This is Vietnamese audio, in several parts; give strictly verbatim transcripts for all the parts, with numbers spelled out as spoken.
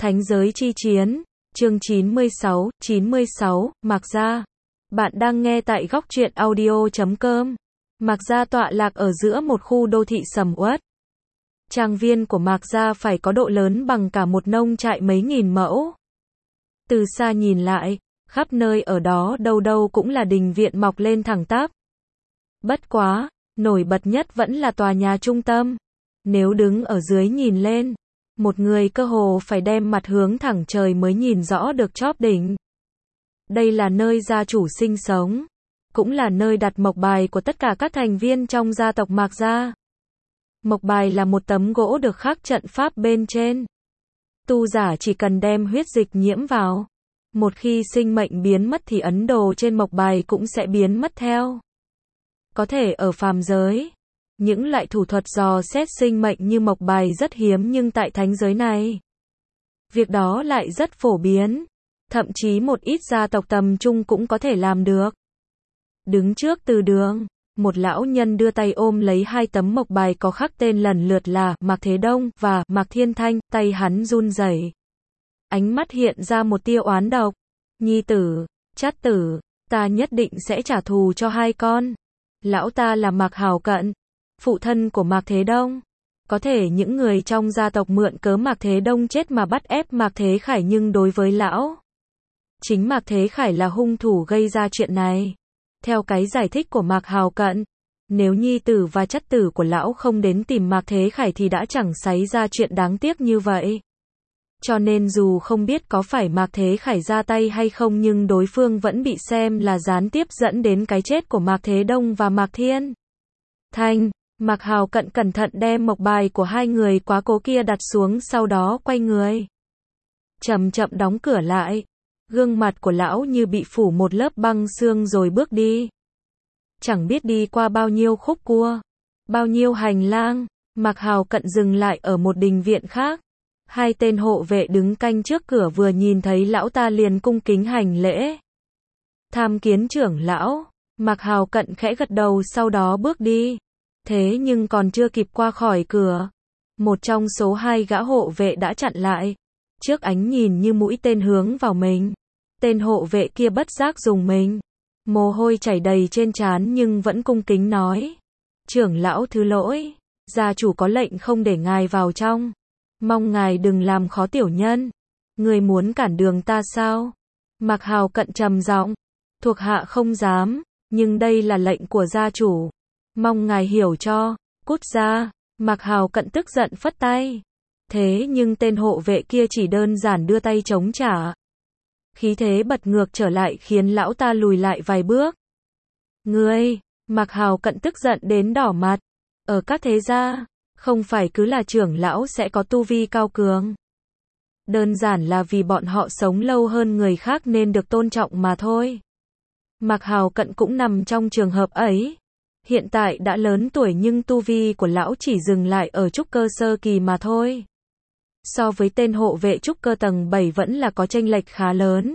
Thánh giới chi chiến, chương chín mươi sáu, chín mươi sáu, Mạc Gia. Bạn đang nghe tại góc truyện audio chấm com. Mạc Gia tọa lạc ở giữa một khu đô thị sầm uất. Trang viên của Mạc Gia phải có độ lớn bằng cả một nông trại mấy nghìn mẫu. Từ xa nhìn lại, khắp nơi ở đó đâu đâu cũng là đình viện mọc lên thẳng tắp. Bất quá, nổi bật nhất vẫn là tòa nhà trung tâm. Nếu đứng ở dưới nhìn lên, một người cơ hồ phải đem mặt hướng thẳng trời mới nhìn rõ được chóp đỉnh. Đây là nơi gia chủ sinh sống, cũng là nơi đặt mộc bài của tất cả các thành viên trong gia tộc Mạc Gia. Mộc bài là một tấm gỗ được khắc trận pháp bên trên. Tu giả chỉ cần đem huyết dịch nhiễm vào, một khi sinh mệnh biến mất thì ấn đồ trên mộc bài cũng sẽ biến mất theo. Có thể ở phàm giới, những loại thủ thuật dò xét sinh mệnh như mộc bài rất hiếm, nhưng tại thánh giới này, việc đó lại rất phổ biến. Thậm chí một ít gia tộc tầm trung cũng có thể làm được. Đứng trước từ đường, một lão nhân đưa tay ôm lấy hai tấm mộc bài có khắc tên lần lượt là Mạc Thế Đông và Mạc Thiên Thanh, tay hắn run rẩy. Ánh mắt hiện ra một tia oán độc. Nhi tử, chát tử, ta nhất định sẽ trả thù cho hai con. Lão ta là Mạc Hào Cận, phụ thân của Mạc Thế Đông. Có thể những người trong gia tộc mượn cớ Mạc Thế Đông chết mà bắt ép Mạc Thế Khải, nhưng đối với lão, chính Mạc Thế Khải là hung thủ gây ra chuyện này. Theo cái giải thích của Mạc Hào Cận, nếu nhi tử và chắt tử của lão không đến tìm Mạc Thế Khải thì đã chẳng xảy ra chuyện đáng tiếc như vậy. Cho nên dù không biết có phải Mạc Thế Khải ra tay hay không, nhưng đối phương vẫn bị xem là gián tiếp dẫn đến cái chết của Mạc Thế Đông và Mạc Thiên Thanh. Mạc Hào Cận cẩn thận đem mộc bài của hai người quá cố kia đặt xuống, sau đó quay người, chậm chậm đóng cửa lại. Gương mặt của lão như bị phủ một lớp băng xương rồi bước đi. Chẳng biết đi qua bao nhiêu khúc cua, bao nhiêu hành lang, Mạc Hào Cận dừng lại ở một đình viện khác. Hai tên hộ vệ đứng canh trước cửa vừa nhìn thấy lão ta liền cung kính hành lễ. Tham kiến trưởng lão. Mạc Hào Cận khẽ gật đầu, sau đó bước đi. Thế nhưng còn chưa kịp qua khỏi cửa, một trong số hai gã hộ vệ đã chặn lại. Trước ánh nhìn như mũi tên hướng vào mình, tên hộ vệ kia bất giác dùng mình, mồ hôi chảy đầy trên trán nhưng vẫn cung kính nói: trưởng lão thứ lỗi, gia chủ có lệnh không để ngài vào trong, mong ngài đừng làm khó tiểu nhân. Người muốn cản đường ta sao? Mạc Hào Cận trầm giọng: thuộc hạ không dám, nhưng đây là lệnh của gia chủ, mong ngài hiểu cho. Cút ra. Mạc Hào Cận tức giận phất tay. Thế nhưng tên hộ vệ kia chỉ đơn giản đưa tay chống trả. Khí thế bật ngược trở lại khiến lão ta lùi lại vài bước. Ngươi! Mạc Hào Cận tức giận đến đỏ mặt. Ở các thế gia, không phải cứ là trưởng lão sẽ có tu vi cao cường. Đơn giản là vì bọn họ sống lâu hơn người khác nên được tôn trọng mà thôi. Mạc Hào Cận cũng nằm trong trường hợp ấy. Hiện tại đã lớn tuổi nhưng tu vi của lão chỉ dừng lại ở trúc cơ sơ kỳ mà thôi. So với tên hộ vệ trúc cơ tầng bảy vẫn là có chênh lệch khá lớn.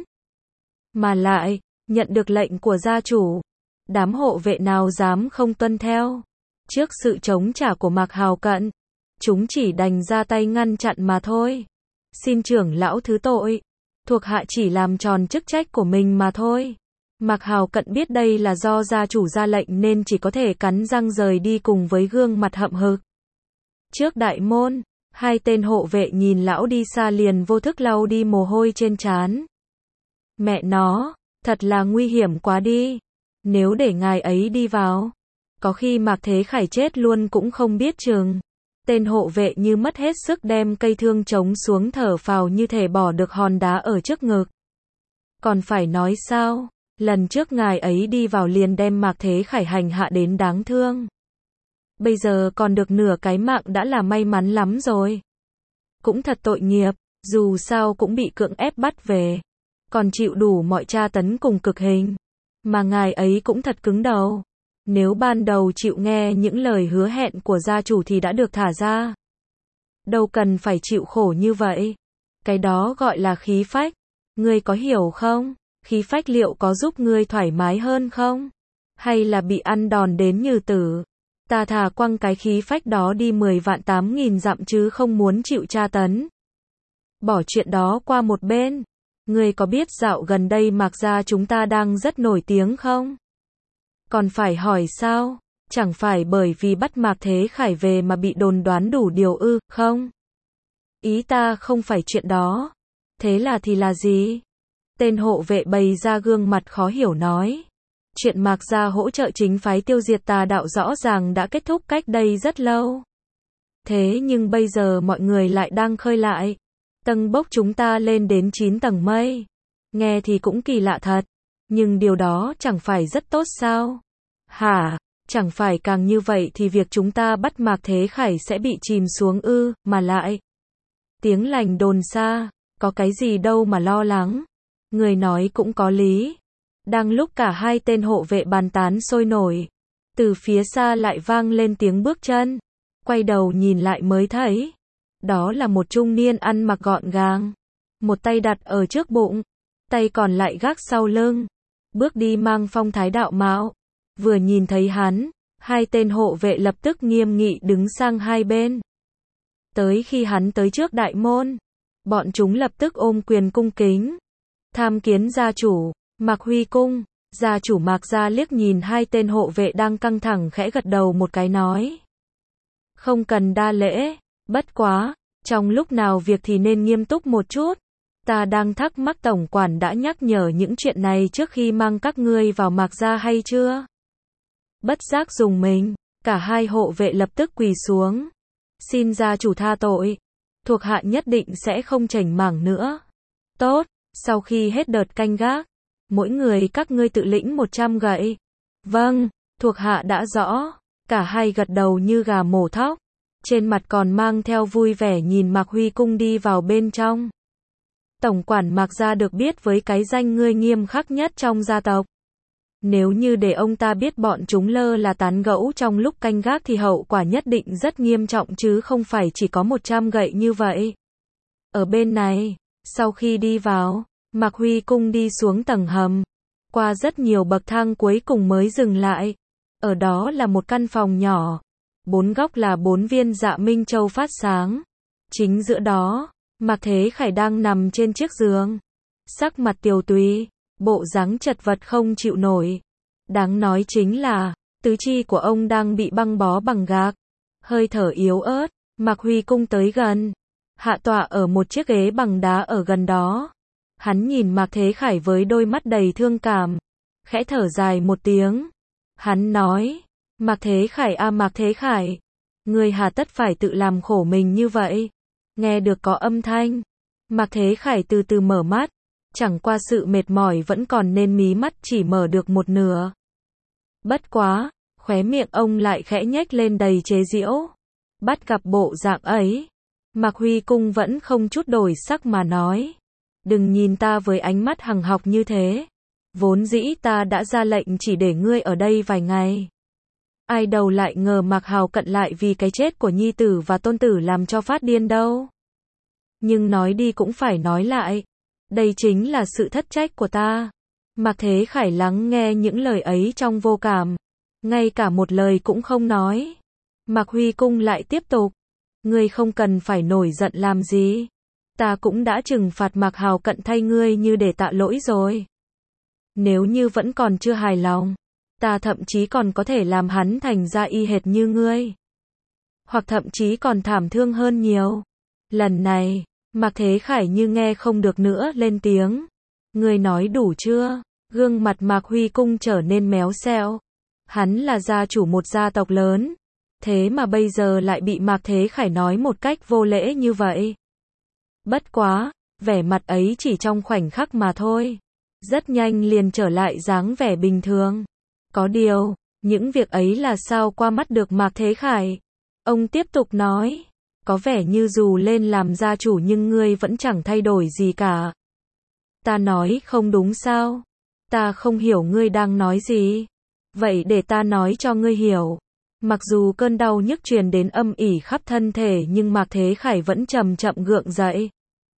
Mà lại, nhận được lệnh của gia chủ, đám hộ vệ nào dám không tuân theo. Trước sự chống trả của Mạc Hào Cận, chúng chỉ đành ra tay ngăn chặn mà thôi. Xin trưởng lão thứ tội, thuộc hạ chỉ làm tròn chức trách của mình mà thôi. Mạc Hào Cận biết đây là do gia chủ ra lệnh nên chỉ có thể cắn răng rời đi cùng với gương mặt hậm hực. Trước đại môn, hai tên hộ vệ nhìn lão đi xa liền vô thức lau đi mồ hôi trên trán. Mẹ nó, thật là nguy hiểm quá đi. Nếu để ngài ấy đi vào, có khi Mạc Thế Khải chết luôn cũng không biết chừng. Tên hộ vệ như mất hết sức đem cây thương chống xuống, thở phào như thể bỏ được hòn đá ở trước ngực. Còn phải nói sao? Lần trước ngài ấy đi vào liền đem Mạc Thế Khải hành hạ đến đáng thương. Bây giờ còn được nửa cái mạng đã là may mắn lắm rồi. Cũng thật tội nghiệp, dù sao cũng bị cưỡng ép bắt về, còn chịu đủ mọi tra tấn cùng cực hình. Mà ngài ấy cũng thật cứng đầu. Nếu ban đầu chịu nghe những lời hứa hẹn của gia chủ thì đã được thả ra. Đâu cần phải chịu khổ như vậy. Cái đó gọi là khí phách. Ngươi có hiểu không? Khí phách liệu có giúp ngươi thoải mái hơn không? Hay là bị ăn đòn đến như tử? Ta thà quăng cái khí phách đó đi mười vạn tám nghìn dặm chứ không muốn chịu tra tấn. bỏ chuyện đó qua một bên. Ngươi có biết dạo gần đây Mạc gia chúng ta đang rất nổi tiếng không? Còn phải hỏi sao? Chẳng phải bởi vì bắt Mạc Thế Khải về mà bị đồn đoán đủ điều ư, không? Ý ta không phải chuyện đó. Thế là thì là gì? Tên hộ vệ bày ra gương mặt khó hiểu nói. Chuyện Mạc gia hỗ trợ chính phái tiêu diệt tà đạo rõ ràng đã kết thúc cách đây rất lâu. Thế nhưng bây giờ mọi người lại đang khơi lại. Tầng bốc chúng ta lên đến chín tầng mây. Nghe thì cũng kỳ lạ thật. Nhưng điều đó chẳng phải rất tốt sao? Hả? Chẳng phải càng như vậy thì việc chúng ta bắt Mạc Thế Khải sẽ bị chìm xuống ư, mà lại. Tiếng lành đồn xa, có cái gì đâu mà lo lắng. Người nói cũng có lý. Đang lúc cả hai tên hộ vệ bàn tán sôi nổi, từ phía xa lại vang lên tiếng bước chân. Quay đầu nhìn lại mới thấy, đó là một trung niên ăn mặc gọn gàng, một tay đặt ở trước bụng, tay còn lại gác sau lưng, bước đi mang phong thái đạo mạo. Vừa nhìn thấy hắn, hai tên hộ vệ lập tức nghiêm nghị đứng sang hai bên. Tới khi hắn tới trước đại môn, bọn chúng lập tức ôm quyền cung kính. Tham kiến gia chủ, Mạc Huy cung. Gia chủ Mạc gia liếc nhìn hai tên hộ vệ đang căng thẳng khẽ gật đầu một cái nói. Không cần đa lễ, bất quá, trong lúc nào việc thì nên nghiêm túc một chút. Ta đang thắc mắc tổng quản đã nhắc nhở những chuyện này trước khi mang các ngươi vào Mạc gia hay chưa? Bất giác dùng mình, cả hai hộ vệ lập tức quỳ xuống. Xin gia chủ tha tội, thuộc hạ nhất định sẽ không chảnh mảng nữa. Tốt, sau khi hết đợt canh gác, mỗi người các ngươi tự lĩnh một trăm gậy. Vâng, thuộc hạ đã rõ. Cả hai gật đầu như gà mổ thóc. Trên mặt còn mang theo vui vẻ nhìn Mạc Huy cung đi vào bên trong. Tổng quản Mạc gia được biết với cái danh ngươi nghiêm khắc nhất trong gia tộc. Nếu như để ông ta biết bọn chúng lơ là tán gẫu trong lúc canh gác thì hậu quả nhất định rất nghiêm trọng chứ không phải chỉ có một trăm gậy như vậy. Ở bên này, sau khi đi vào, Mạc Huy cung đi xuống tầng hầm, qua rất nhiều bậc thang cuối cùng mới dừng lại. Ở đó là một căn phòng nhỏ, bốn góc là bốn viên dạ minh châu phát sáng. Chính giữa đó, Mạc Thế Khải đang nằm trên chiếc giường, sắc mặt tiều tụy, bộ dáng chật vật không chịu nổi. Đáng nói chính là, tứ chi của ông đang bị băng bó bằng gạc, hơi thở yếu ớt. Mạc Huy cung tới gần, hạ tọa ở một chiếc ghế bằng đá ở gần đó. Hắn nhìn Mạc Thế Khải với đôi mắt đầy thương cảm, khẽ thở dài một tiếng. Hắn nói, Mạc Thế Khải a Mạc Thế Khải, ngươi hà tất phải tự làm khổ mình như vậy. Nghe được có âm thanh, Mạc Thế Khải từ từ mở mắt, chẳng qua sự mệt mỏi vẫn còn nên mí mắt chỉ mở được một nửa. Bất quá, khóe miệng ông lại khẽ nhếch lên đầy chế giễu. Bắt gặp bộ dạng ấy, Mạc Huy cung vẫn không chút đổi sắc mà nói. Đừng nhìn ta với ánh mắt hằng học như thế. Vốn dĩ ta đã ra lệnh chỉ để ngươi ở đây vài ngày. Ai đầu lại ngờ Mạc Hào Cận lại vì cái chết của nhi tử và tôn tử làm cho phát điên đâu. Nhưng nói đi cũng phải nói lại. Đây chính là sự thất trách của ta. Mạc Thế Khải lắng nghe những lời ấy trong vô cảm. Ngay cả một lời cũng không nói. Mạc Huy cung lại tiếp tục. Ngươi không cần phải nổi giận làm gì. Ta cũng đã trừng phạt Mạc Hào Cận thay ngươi như để tạ lỗi rồi. Nếu như vẫn còn chưa hài lòng, ta thậm chí còn có thể làm hắn thành ra y hệt như ngươi. Hoặc thậm chí còn thảm thương hơn nhiều. Lần này, Mạc Thế Khải như nghe không được nữa lên tiếng. Ngươi nói đủ chưa? Gương mặt Mạc Huy cung trở nên méo xẹo. Hắn là gia chủ một gia tộc lớn. Thế mà bây giờ lại bị Mạc Thế Khải nói một cách vô lễ như vậy. Bất quá, vẻ mặt ấy chỉ trong khoảnh khắc mà thôi. Rất nhanh liền trở lại dáng vẻ bình thường. Có điều, những việc ấy là sao qua mắt được Mạc Thế Khải. Ông tiếp tục nói, có vẻ như dù lên làm gia chủ nhưng ngươi vẫn chẳng thay đổi gì cả. Ta nói không đúng sao? Ta không hiểu ngươi đang nói gì. Vậy để ta nói cho ngươi hiểu. Mặc dù cơn đau nhức truyền đến âm ỉ khắp thân thể nhưng Mạc Thế Khải vẫn chậm chậm gượng dậy.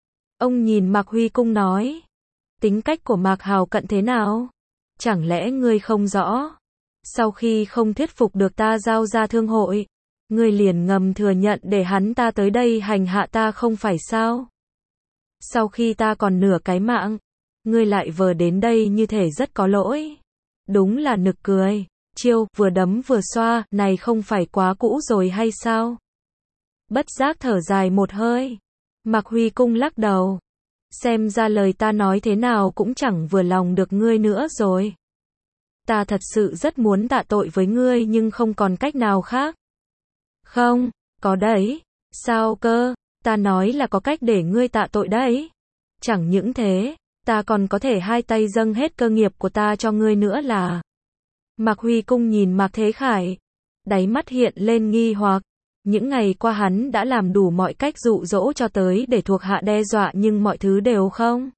Ông nhìn Mạc Huy cung nói, tính cách của Mạc Hào Cận thế nào? Chẳng lẽ ngươi không rõ? Sau khi không thuyết phục được ta giao ra thương hội, ngươi liền ngầm thừa nhận để hắn ta tới đây hành hạ ta không phải sao? Sau khi ta còn nửa cái mạng, ngươi lại vờ đến đây như thể rất có lỗi. Đúng là nực cười. Chiêu, vừa đấm vừa xoa, này không phải quá cũ rồi hay sao? Bất giác thở dài một hơi. Mạc Huy Cung lắc đầu. Xem ra lời ta nói thế nào cũng chẳng vừa lòng được ngươi nữa rồi. Ta thật sự rất muốn tạ tội với ngươi nhưng không còn cách nào khác. Không, có đấy. Sao cơ? Ta nói là có cách để ngươi tạ tội đấy. Chẳng những thế, ta còn có thể hai tay dâng hết cơ nghiệp của ta cho ngươi nữa là. Mạc Huy Cung nhìn Mạc Thế Khải. Đáy mắt hiện lên nghi hoặc. Những ngày qua hắn đã làm đủ mọi cách dụ dỗ cho tới để thuộc hạ đe dọa nhưng mọi thứ đều không.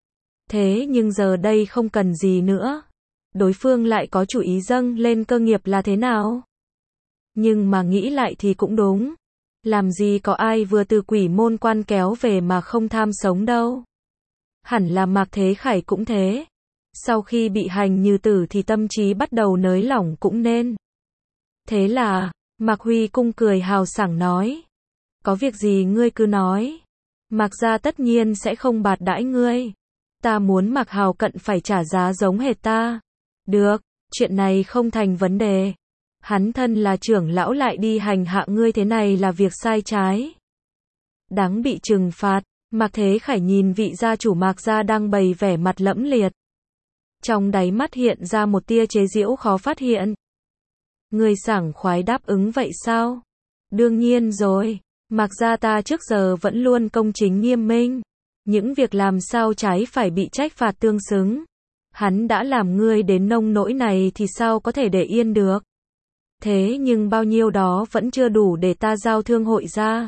Thế nhưng giờ đây không cần gì nữa. Đối phương lại có chủ ý dâng lên cơ nghiệp là thế nào? Nhưng mà nghĩ lại thì cũng đúng. Làm gì có ai vừa từ quỷ môn quan kéo về mà không tham sống đâu. Hẳn là Mạc Thế Khải cũng thế. Sau khi bị hành như tử thì tâm trí bắt đầu nới lỏng cũng nên. Thế là, Mạc Huy Cung cười hào sảng nói. Có việc gì ngươi cứ nói. Mạc gia tất nhiên sẽ không bạc đãi ngươi. Ta muốn Mạc Hào Cận phải trả giá giống hệt ta. Được, chuyện này không thành vấn đề. Hắn thân là trưởng lão lại đi hành hạ ngươi thế này là việc sai trái. Đáng bị trừng phạt. Mạc Thế Khải nhìn vị gia chủ Mạc gia đang bày vẻ mặt lẫm liệt. Trong đáy mắt hiện ra một tia chế giễu khó phát hiện. Ngươi sảng khoái đáp ứng vậy sao? Đương nhiên rồi. Mạc gia ta trước giờ vẫn luôn công chính nghiêm minh. Những việc làm sao trái phải bị trách phạt tương xứng. Hắn đã làm ngươi đến nông nỗi này thì sao có thể để yên được. Thế nhưng bao nhiêu đó vẫn chưa đủ để ta giao thương hội ra.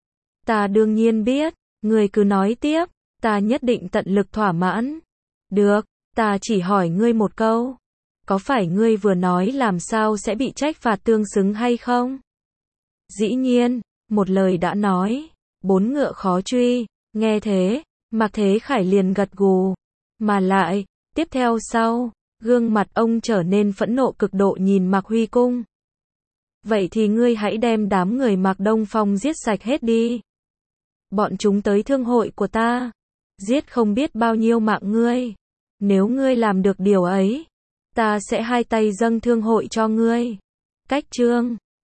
Ta đương nhiên biết. Ngươi cứ nói tiếp. Ta nhất định tận lực thỏa mãn. Được, ta chỉ hỏi ngươi một câu. Có phải ngươi vừa nói làm sao sẽ bị trách phạt tương xứng hay không? Dĩ nhiên, một lời đã nói. Bốn ngựa khó truy. Nghe thế, Mạc Thế Khải liền gật gù. Mà lại, tiếp theo sau, gương mặt ông trở nên phẫn nộ cực độ nhìn Mạc Huy Cung. Vậy thì ngươi hãy đem đám người Mạc Đông Phong giết sạch hết đi. Bọn chúng tới thương hội của ta. Giết không biết bao nhiêu mạng ngươi. Nếu ngươi làm được điều ấy, ta sẽ hai tay dâng thương hội cho ngươi. Cách chương